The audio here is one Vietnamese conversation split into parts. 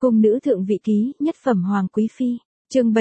Cung nữ thượng vị ký, nhất phẩm hoàng quý phi. Chương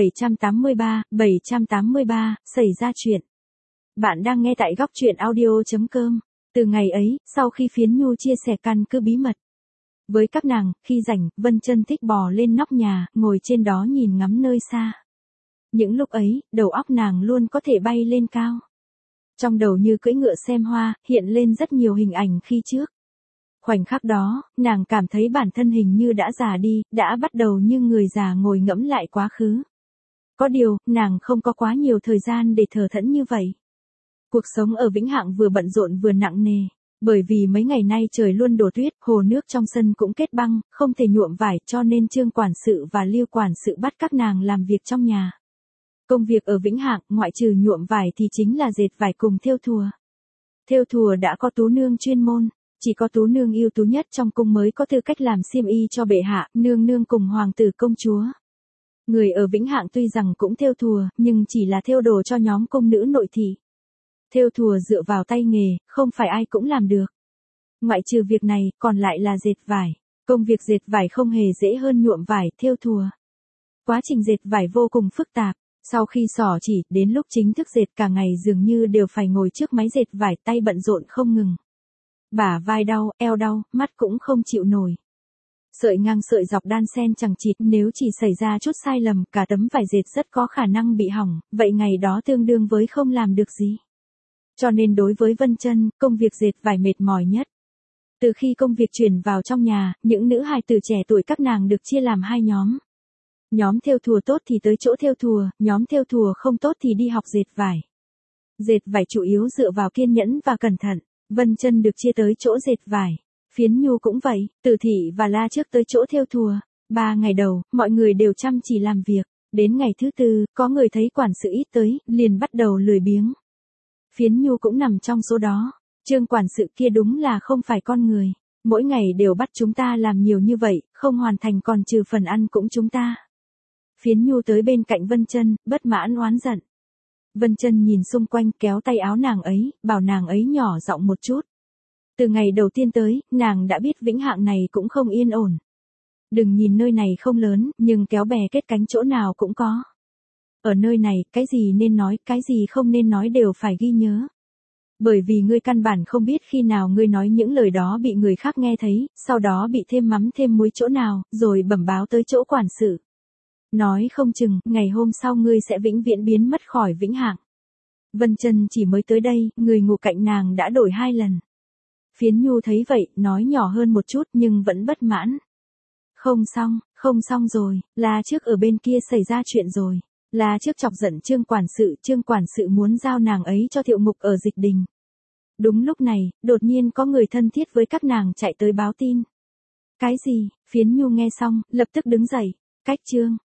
783, xảy ra chuyện. Bạn đang nghe tại goctruyện audio.com. Từ ngày ấy, sau khi Phiến Nhu chia sẻ căn cứ bí mật với các nàng, khi rảnh, Vân Chân thích bò lên nóc nhà, ngồi trên đó nhìn ngắm nơi xa. Những lúc ấy, đầu óc nàng luôn có thể bay lên cao. Trong đầu như cưỡi ngựa xem hoa, hiện lên rất nhiều hình ảnh khi trước. Khoảnh khắc đó, nàng cảm thấy bản thân hình như đã già đi, đã bắt đầu như người già ngồi ngẫm lại quá khứ. Có điều, nàng không có quá nhiều thời gian để thờ thẫn như vậy. Cuộc sống ở Vĩnh Hạng vừa bận rộn vừa nặng nề, bởi vì mấy ngày nay trời luôn đổ tuyết, hồ nước trong sân cũng kết băng, không thể nhuộm vải, cho nên Trương quản sự và Lưu quản sự bắt các nàng làm việc trong nhà. Công việc ở Vĩnh Hạng, ngoại trừ nhuộm vải thì chính là dệt vải cùng thêu thùa. Thêu thùa đã có tú nương chuyên môn, chỉ có tú nương ưu tú nhất trong cung mới có tư cách làm xiêm y cho bệ hạ, nương nương cùng hoàng tử công chúa. Người ở Vĩnh Hạng tuy rằng cũng thêu thùa, nhưng chỉ là thêu đồ cho nhóm công nữ nội thị. Thêu thùa dựa vào tay nghề, không phải ai cũng làm được. Ngoại trừ việc này, còn lại là dệt vải. Công việc dệt vải không hề dễ hơn nhuộm vải, thêu thùa. Quá trình dệt vải vô cùng phức tạp. Sau khi xỏ chỉ, đến lúc chính thức dệt cả ngày dường như đều phải ngồi trước máy dệt vải, tay bận rộn không ngừng. Bả vai đau, eo đau, mắt cũng không chịu nổi. Sợi ngang sợi dọc đan xen chằng chịt, nếu chỉ xảy ra chút sai lầm, cả tấm vải dệt rất có khả năng bị hỏng, vậy ngày đó tương đương với không làm được gì. Cho nên đối với Vân Chân, công việc dệt vải mệt mỏi nhất. Từ khi công việc chuyển vào trong nhà, những nữ hài tử trẻ tuổi các nàng được chia làm hai nhóm. Nhóm thêu thùa tốt thì tới chỗ thêu thùa, nhóm thêu thùa không tốt thì đi học dệt vải. Dệt vải chủ yếu dựa vào kiên nhẫn và cẩn thận. Vân Chân được chia tới chỗ dệt vải. Phiến Nhu cũng vậy, Tử Thị và La trước tới chỗ thêu thùa. 3 ngày đầu, mọi người đều chăm chỉ làm việc. Đến ngày thứ 4, có người thấy quản sự ít tới, liền bắt đầu lười biếng. Phiến Nhu cũng nằm trong số đó. Trương quản sự kia đúng là không phải con người. Mỗi ngày đều bắt chúng ta làm nhiều như vậy, không hoàn thành còn trừ phần ăn cũng chúng ta. Phiến Nhu tới bên cạnh Vân Chân, bất mãn oán giận. Vân Chân nhìn xung quanh, kéo tay áo nàng ấy, bảo nàng ấy nhỏ giọng một chút. Từ ngày đầu tiên tới, nàng đã biết Vĩnh Hạng này cũng không yên ổn. Đừng nhìn nơi này không lớn, nhưng kéo bè kết cánh chỗ nào cũng có. Ở nơi này, cái gì nên nói, cái gì không nên nói đều phải ghi nhớ. Bởi vì ngươi căn bản không biết khi nào ngươi nói những lời đó bị người khác nghe thấy, sau đó bị thêm mắm thêm muối chỗ nào, rồi bẩm báo tới chỗ quản sự. Nói không chừng, ngày hôm sau ngươi sẽ vĩnh viễn biến mất khỏi Vĩnh Hạng. Vân Chân chỉ mới tới đây, người ngủ cạnh nàng đã đổi 2 lần. Phiến Nhu thấy vậy, nói nhỏ hơn một chút nhưng vẫn bất mãn. Không xong rồi, là trước ở bên kia xảy ra chuyện rồi. Là trước chọc giận Trương quản sự muốn giao nàng ấy cho Thiệu Mục ở Dịch Đình. Đúng lúc này, đột nhiên có người thân thiết với các nàng chạy tới báo tin. Cái gì? Phiến Nhu nghe xong, lập tức đứng dậy. Cách Trương